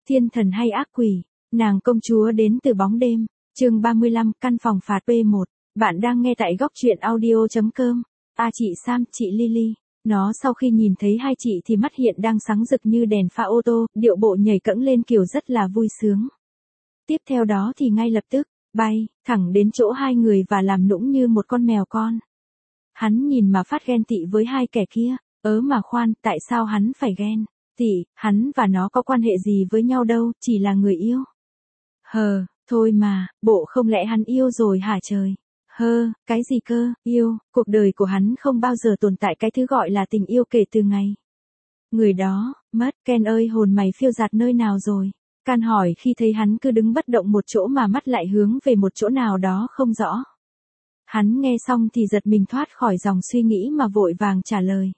Thiên thần hay ác quỷ, nàng công chúa đến từ bóng đêm, chương 35, căn phòng phạt P1, bạn đang nghe tại góc truyện audio.com, chị Sam, chị Lily, nó sau khi nhìn thấy hai chị thì mắt hiện đang sáng rực như đèn pha ô tô, điệu bộ nhảy cẫng lên kiểu rất là vui sướng. Tiếp theo đó thì ngay lập tức, bay, thẳng đến chỗ hai người và làm nũng như một con mèo con. Hắn nhìn mà phát ghen tị với hai kẻ kia, mà khoan, tại sao hắn phải ghen? Hắn và nó có quan hệ gì với nhau đâu, chỉ là người yêu. Thôi mà, bộ không lẽ hắn yêu rồi hả trời? Cái gì cơ, yêu, cuộc đời của hắn không bao giờ tồn tại cái thứ gọi là tình yêu kể từ ngày. Người đó, mất, Ken ơi hồn mày phiêu dạt nơi nào rồi? Can hỏi khi thấy hắn cứ đứng bất động một chỗ mà mắt lại hướng về một chỗ nào đó không rõ. Hắn nghe xong thì giật mình thoát khỏi dòng suy nghĩ mà vội vàng trả lời.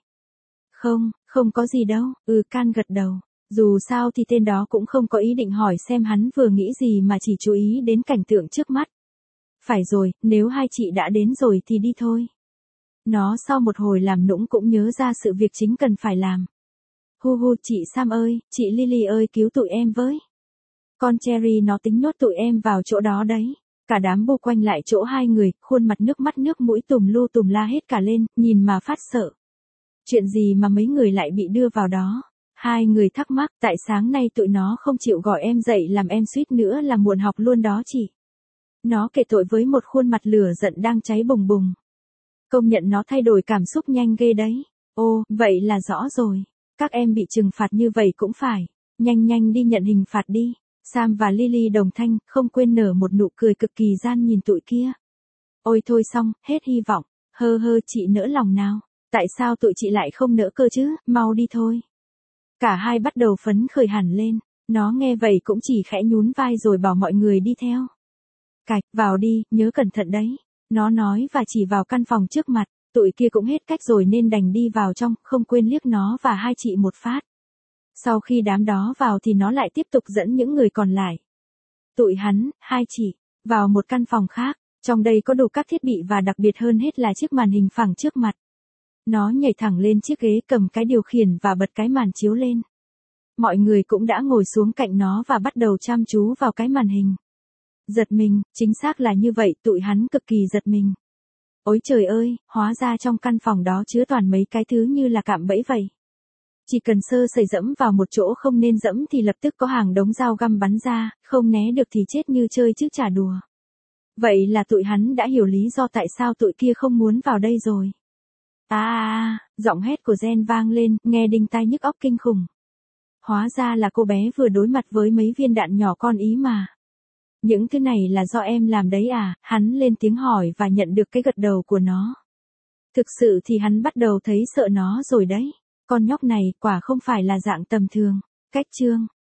Không có gì đâu, Can gật đầu. Dù sao thì tên đó cũng không có ý định hỏi xem hắn vừa nghĩ gì mà chỉ chú ý đến cảnh tượng trước mắt. Phải rồi, nếu hai chị đã đến rồi thì đi thôi. Nó sau một hồi làm nũng cũng nhớ ra sự việc chính cần phải làm. Chị Sam ơi, chị Lily ơi cứu tụi em với. Con Cherry nó tính nhốt tụi em vào chỗ đó đấy. Cả đám bu quanh lại chỗ hai người, khuôn mặt nước mắt nước mũi tùm lu tùm la hết cả lên, nhìn mà phát sợ. Chuyện gì mà mấy người lại bị đưa vào đó? Hai người thắc mắc, tại sáng nay tụi nó không chịu gọi em dậy làm em suýt nữa là muộn học luôn đó chị. Nó kể tội với một khuôn mặt lửa giận đang cháy bùng bùng. Công nhận nó thay đổi cảm xúc nhanh ghê đấy. Vậy là rõ rồi. Các em bị trừng phạt như vậy cũng phải. Nhanh đi nhận hình phạt đi. Sam và Lily đồng thanh, không quên nở một nụ cười cực kỳ gian nhìn tụi kia. Ôi thôi xong, hết hy vọng. Chị nỡ lòng nào. Tại sao tụi chị lại không nỡ cơ chứ, mau đi thôi. Cả hai bắt đầu phấn khởi hẳn lên. Nó nghe vậy cũng chỉ khẽ nhún vai rồi bảo mọi người đi theo. Cạch, vào đi, nhớ cẩn thận đấy. Nó nói và chỉ vào căn phòng trước mặt. Tụi kia cũng hết cách rồi nên đành đi vào trong, không quên liếc nó và hai chị một phát. Sau khi đám đó vào thì nó lại tiếp tục dẫn những người còn lại. Tụi hắn, hai chị, vào một căn phòng khác. Trong đây có đủ các thiết bị và đặc biệt hơn hết là chiếc màn hình phẳng trước mặt. Nó nhảy thẳng lên chiếc ghế cầm cái điều khiển và bật cái màn chiếu lên. Mọi người cũng đã ngồi xuống cạnh nó và bắt đầu chăm chú vào cái màn hình. Giật mình, chính xác là như vậy, tụi hắn cực kỳ giật mình. Ôi trời ơi, hóa ra trong căn phòng đó chứa toàn mấy cái thứ như là cạm bẫy vậy. Chỉ cần sơ sẩy dẫm vào một chỗ không nên dẫm thì lập tức có hàng đống dao găm bắn ra, không né được thì chết như chơi chứ chả đùa. Vậy là tụi hắn đã hiểu lý do tại sao tụi kia không muốn vào đây rồi. Giọng hét của Jen vang lên, nghe đinh tai nhức óc kinh khủng. Hóa ra là cô bé vừa đối mặt với mấy viên đạn nhỏ con ý mà. Những thứ này là do em làm đấy à? Hắn lên tiếng hỏi và nhận được cái gật đầu của nó. Thực sự thì hắn bắt đầu thấy sợ nó rồi đấy. Con nhóc này quả không phải là dạng tầm thường. Cách chương